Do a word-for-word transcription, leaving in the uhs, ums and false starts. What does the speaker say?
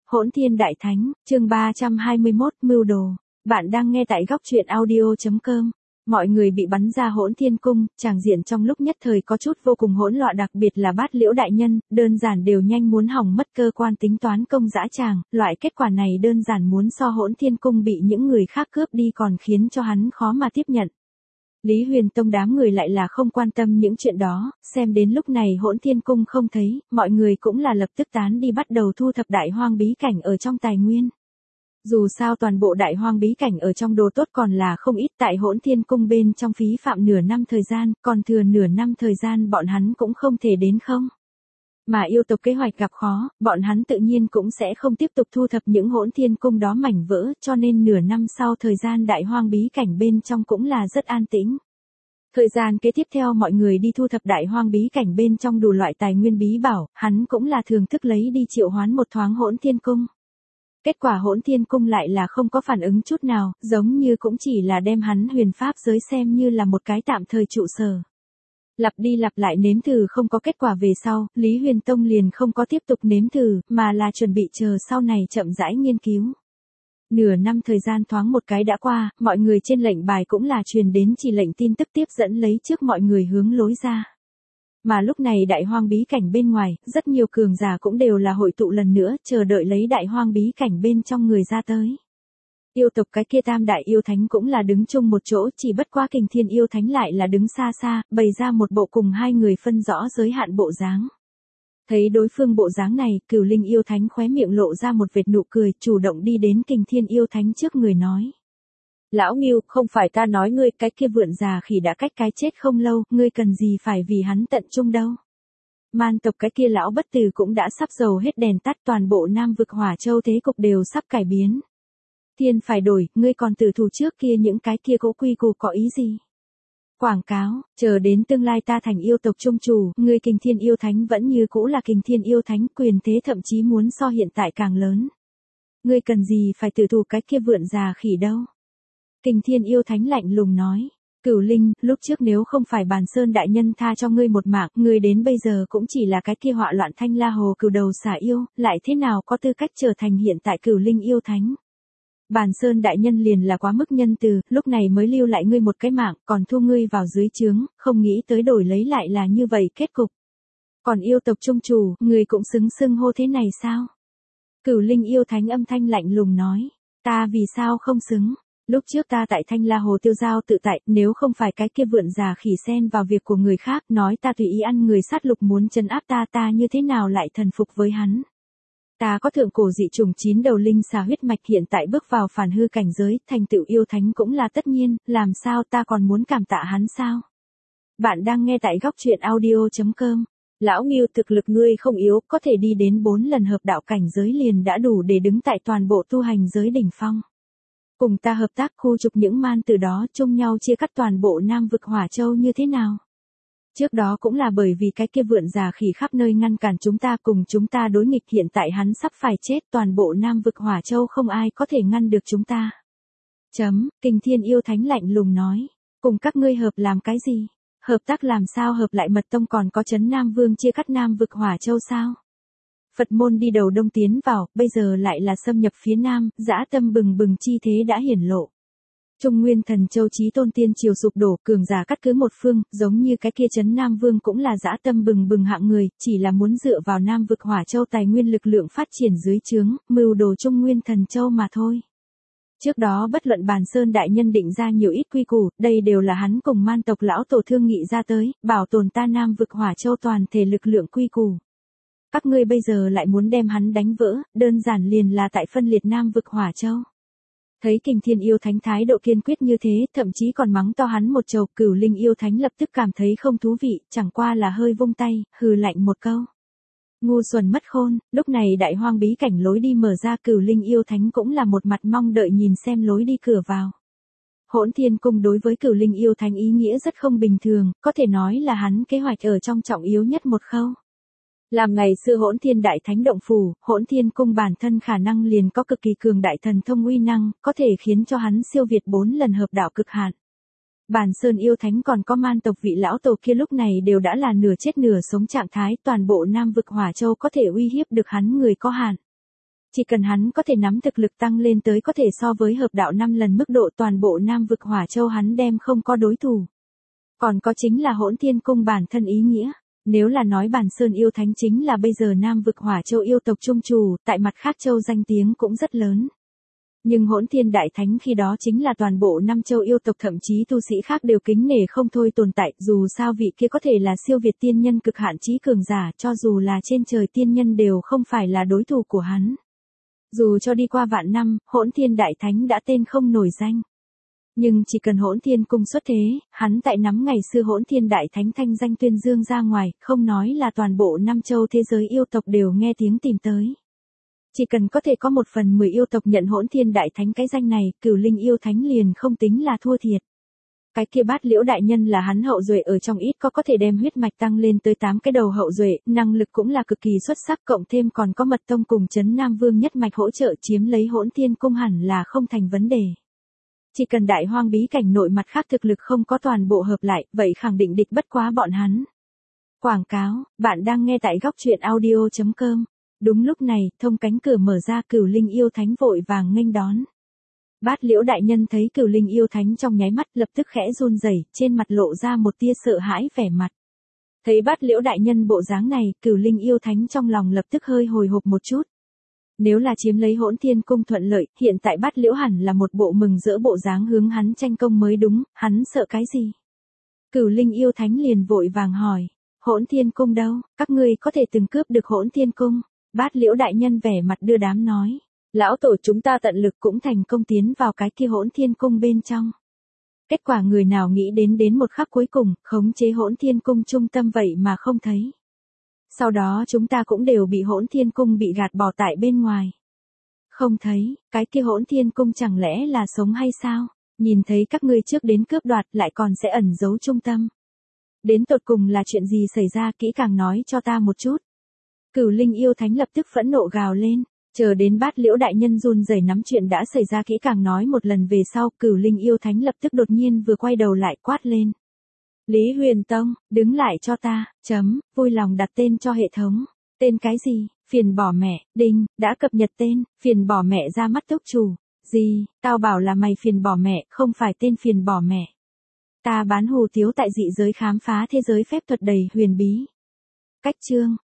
Hỗn Thiên Đại Thánh, chương ba trăm hai mươi mốt, Mưu Đồ. Bạn đang nghe tại góc truyện audio chấm com. Mọi người bị bắn ra Hỗn Thiên Cung, tràng diện trong lúc nhất thời có chút vô cùng hỗn loạn, đặc biệt là Bát Liễu đại nhân, đơn giản đều nhanh muốn hỏng mất cơ quan tính toán công dã tràng, loại kết quả này đơn giản muốn so Hỗn Thiên Cung bị những người khác cướp đi còn khiến cho hắn khó mà tiếp nhận. Lý Huyền Tông đám người lại là không quan tâm những chuyện đó, xem đến lúc này Hỗn Thiên Cung không thấy, mọi người cũng là lập tức tán đi bắt đầu thu thập đại hoang bí cảnh ở trong tài nguyên. Dù sao toàn bộ đại hoang bí cảnh ở trong đồ tốt còn là không ít, tại Hỗn Thiên Cung bên trong phí phạm nửa năm thời gian, còn thừa nửa năm thời gian bọn hắn cũng không thể đến không. Mà yêu tộc kế hoạch gặp khó, bọn hắn tự nhiên cũng sẽ không tiếp tục thu thập những Hỗn Thiên Cung đó mảnh vỡ, cho nên nửa năm sau thời gian đại hoang bí cảnh bên trong cũng là rất an tĩnh. Thời gian kế tiếp theo mọi người đi thu thập đại hoang bí cảnh bên trong đủ loại tài nguyên bí bảo, hắn cũng là thường thức lấy đi triệu hoán một thoáng Hỗn Thiên Cung. Kết quả Hỗn Thiên Cung lại là không có phản ứng chút nào, giống như cũng chỉ là đem hắn huyền pháp giới xem như là một cái tạm thời trụ sở. Lặp đi lặp lại nếm thử không có kết quả về sau, Lý Huyền Tông liền không có tiếp tục nếm thử, mà là chuẩn bị chờ sau này chậm rãi nghiên cứu. Nửa năm thời gian thoáng một cái đã qua, mọi người trên lệnh bài cũng là truyền đến chỉ lệnh tin tức tiếp dẫn lấy trước mọi người hướng lối ra. Mà lúc này đại hoang bí cảnh bên ngoài, rất nhiều cường giả cũng đều là hội tụ lần nữa, chờ đợi lấy đại hoang bí cảnh bên trong người ra tới. Yêu tộc cái kia tam đại yêu thánh cũng là đứng chung một chỗ, chỉ bất quá Kình Thiên yêu thánh lại là đứng xa xa, bày ra một bộ cùng hai người phân rõ giới hạn bộ dáng. Thấy đối phương bộ dáng này, Cửu Linh yêu thánh khóe miệng lộ ra một vệt nụ cười, chủ động đi đến Kình Thiên yêu thánh trước người nói. Lão Ngưu, không phải ta nói ngươi, cái kia vượn già khỉ đã cách cái chết không lâu, ngươi cần gì phải vì hắn tận trung đâu. Man tộc cái kia lão bất tử cũng đã sắp dầu hết đèn tắt, toàn bộ Nam vực Hỏa Châu thế cục đều sắp cải biến. Thiên phải đổi, ngươi còn tử thủ trước kia những cái kia cố quy củ có ý gì? Quảng cáo, chờ đến tương lai ta thành yêu tộc trung chủ, ngươi Kình Thiên yêu thánh vẫn như cũ là Kình Thiên yêu thánh, quyền thế thậm chí muốn so hiện tại càng lớn. Ngươi cần gì phải tử thủ cái kia vượn già khỉ đâu? Kình Thiên yêu thánh lạnh lùng nói. Cửu Linh, lúc trước nếu không phải Bàn Sơn đại nhân tha cho ngươi một mạng, ngươi đến bây giờ cũng chỉ là cái kia họa loạn Thanh La Hồ cửu đầu xà yêu, lại thế nào có tư cách trở thành hiện tại Cửu Linh yêu thánh? Bàn Sơn đại nhân liền là quá mức nhân từ, lúc này mới lưu lại ngươi một cái mạng, còn thu ngươi vào dưới trướng, không nghĩ tới đổi lấy lại là như vậy kết cục. Còn yêu tộc trung chủ, ngươi cũng xứng xưng hô thế này sao? Cửu Linh yêu thánh âm thanh lạnh lùng nói, ta vì sao không xứng? Lúc trước ta tại Thanh La Hồ tiêu giao tự tại, nếu không phải cái kia vượn già khỉ xen vào việc của người khác, nói ta tùy ý ăn người sát lục muốn trấn áp ta, ta như thế nào lại thần phục với hắn? Ta có thượng cổ dị trùng chín đầu linh xà huyết mạch, hiện tại bước vào phản hư cảnh giới, thành tựu yêu thánh cũng là tất nhiên, làm sao ta còn muốn cảm tạ hắn sao? Bạn đang nghe tại góc truyện audio chấm com. Lão Ngưu, thực lực ngươi không yếu, có thể đi đến bốn lần hợp đạo cảnh giới liền đã đủ để đứng tại toàn bộ tu hành giới đỉnh phong. Cùng ta hợp tác khu trục những man từ đó, chung nhau chia cắt toàn bộ Nam vực Hỏa Châu như thế nào? Trước đó cũng là bởi vì cái kia vượn già khỉ khắp nơi ngăn cản chúng ta, cùng chúng ta đối nghịch, hiện tại hắn sắp phải chết, toàn bộ Nam vực Hỏa Châu không ai có thể ngăn được chúng ta. Chấm, Kình Thiên yêu thánh lạnh lùng nói, cùng các ngươi hợp làm cái gì? Hợp tác làm sao hợp lại mật tông còn có Trấn Nam Vương chia cắt Nam vực Hỏa Châu sao? Phật môn đi đầu đông tiến vào, bây giờ lại là xâm nhập phía Nam, dã tâm bừng bừng chi thế đã hiển lộ. Trung Nguyên Thần Châu Chí Tôn Tiên triều sụp đổ, cường giả cắt cứ một phương, giống như cái kia Trấn Nam Vương cũng là dã tâm bừng bừng hạng người, chỉ là muốn dựa vào Nam vực Hỏa Châu tài nguyên lực lượng phát triển dưới trướng, mưu đồ Trung Nguyên Thần Châu mà thôi. Trước đó bất luận Bàn Sơn đại nhân định ra nhiều ít quy củ, đây đều là hắn cùng man tộc lão tổ thương nghị ra tới, bảo tồn ta Nam vực Hỏa Châu toàn thể lực lượng quy củ. Các ngươi bây giờ lại muốn đem hắn đánh vỡ, đơn giản liền là tại phân liệt Nam vực Hỏa Châu. Thấy Kình Thiên yêu thánh thái độ kiên quyết như thế, thậm chí còn mắng to hắn một chầu, Cửu Linh yêu thánh lập tức cảm thấy không thú vị, chẳng qua là hơi vung tay, hừ lạnh một câu. Ngu xuẩn mất khôn, lúc này đại hoang bí cảnh lối đi mở ra, Cửu Linh yêu thánh cũng là một mặt mong đợi nhìn xem lối đi cửa vào. Hỗn Thiên Cung đối với Cửu Linh yêu thánh ý nghĩa rất không bình thường, có thể nói là hắn kế hoạch ở trong trọng yếu nhất một khâu. Làm ngày xưa Hỗn Thiên Đại Thánh động phủ, Hỗn Thiên Cung bản thân khả năng liền có cực kỳ cường đại thần thông uy năng, có thể khiến cho hắn siêu việt bốn lần hợp đạo cực hạn. Bàn Sơn yêu thánh còn có man tộc vị lão tổ kia lúc này đều đã là nửa chết nửa sống trạng thái, toàn bộ Nam vực Hỏa Châu có thể uy hiếp được hắn người có hạn. Chỉ cần hắn có thể nắm thực lực tăng lên tới có thể so với hợp đạo năm lần mức độ, toàn bộ Nam vực Hỏa Châu hắn đem không có đối thủ. Còn có chính là Hỗn Thiên Cung bản thân ý nghĩa. Nếu là nói Bản Sơn yêu thánh chính là bây giờ Nam vực Hỏa Châu yêu tộc trung chủ, tại mặt khác châu danh tiếng cũng rất lớn. Nhưng Hỗn Thiên Đại Thánh khi đó chính là toàn bộ năm châu yêu tộc, thậm chí tu sĩ khác đều kính nể không thôi tồn tại, dù sao vị kia có thể là siêu việt tiên nhân cực hạn chí cường giả, cho dù là trên trời tiên nhân đều không phải là đối thủ của hắn. Dù cho đi qua vạn năm, Hỗn Thiên Đại Thánh đã tên không nổi danh. Nhưng chỉ cần Hỗn Thiên Cung xuất thế, hắn tại nắm ngày xưa Hỗn Thiên Đại Thánh thanh danh tuyên dương ra ngoài, không nói là toàn bộ năm châu thế giới yêu tộc đều nghe tiếng tìm tới. Chỉ cần có thể có một phần mười yêu tộc nhận Hỗn Thiên Đại Thánh cái danh này, Cửu Linh yêu thánh liền không tính là thua thiệt. Cái kia Bát Liễu đại nhân là hắn hậu duệ ở trong ít có có thể đem huyết mạch tăng lên tới tám cái đầu hậu duệ, năng lực cũng là cực kỳ xuất sắc, cộng thêm còn có Mật Tông cùng Trấn Nam Vương nhất mạch hỗ trợ, chiếm lấy Hỗn Thiên Cung hẳn là không thành vấn đề. Chỉ cần Đại Hoang bí cảnh nội mặt khác thực lực không có toàn bộ hợp lại, vậy khẳng định địch bất quá bọn hắn. Quảng cáo, bạn đang nghe tại góc truyện audio chấm com. Đúng lúc này, thông cánh cửa mở ra, Cửu Linh yêu thánh vội vàng nghênh đón. Bát Liễu đại nhân thấy Cửu Linh yêu thánh trong nháy mắt lập tức khẽ run rẩy, trên mặt lộ ra một tia sợ hãi vẻ mặt. Thấy Bát Liễu đại nhân bộ dáng này, Cửu Linh yêu thánh trong lòng lập tức hơi hồi hộp một chút. Nếu là chiếm lấy Hỗn Thiên Cung thuận lợi, hiện tại Bát Liễu hẳn là một bộ mừng rỡ bộ dáng hướng hắn tranh công mới đúng, hắn sợ cái gì? Cửu Linh yêu thánh liền vội vàng hỏi, Hỗn Thiên Cung đâu, các ngươi có thể từng cướp được Hỗn Thiên Cung? Bát Liễu đại nhân vẻ mặt đưa đám nói, lão tổ chúng ta tận lực cũng thành công tiến vào cái kia Hỗn Thiên Cung bên trong. Kết quả người nào nghĩ đến đến một khắc cuối cùng, khống chế Hỗn Thiên Cung trung tâm vậy mà không thấy. Sau đó chúng ta cũng đều bị Hỗn Thiên Cung bị gạt bỏ tại bên ngoài. Không thấy, cái kia Hỗn Thiên Cung chẳng lẽ là sống hay sao? Nhìn thấy các ngươi trước đến cướp đoạt lại còn sẽ ẩn giấu trung tâm. Đến tột cùng là chuyện gì xảy ra, kỹ càng nói cho ta một chút. Cửu Linh yêu thánh lập tức phẫn nộ gào lên, chờ đến Bát Liễu đại nhân run rẩy nắm chuyện đã xảy ra kỹ càng nói một lần về sau, Cửu Linh yêu thánh lập tức đột nhiên vừa quay đầu lại quát lên. Lý Huyền Tông, đứng lại cho ta, chấm, vui lòng đặt tên cho hệ thống. Tên cái gì? Phiền bỏ mẹ, đinh, đã cập nhật tên, phiền bỏ mẹ ra mắt túc chủ. Gì, tao bảo là mày phiền bỏ mẹ, không phải tên phiền bỏ mẹ. Ta bán hù tiếu tại dị giới khám phá thế giới phép thuật đầy huyền bí. Cách chương.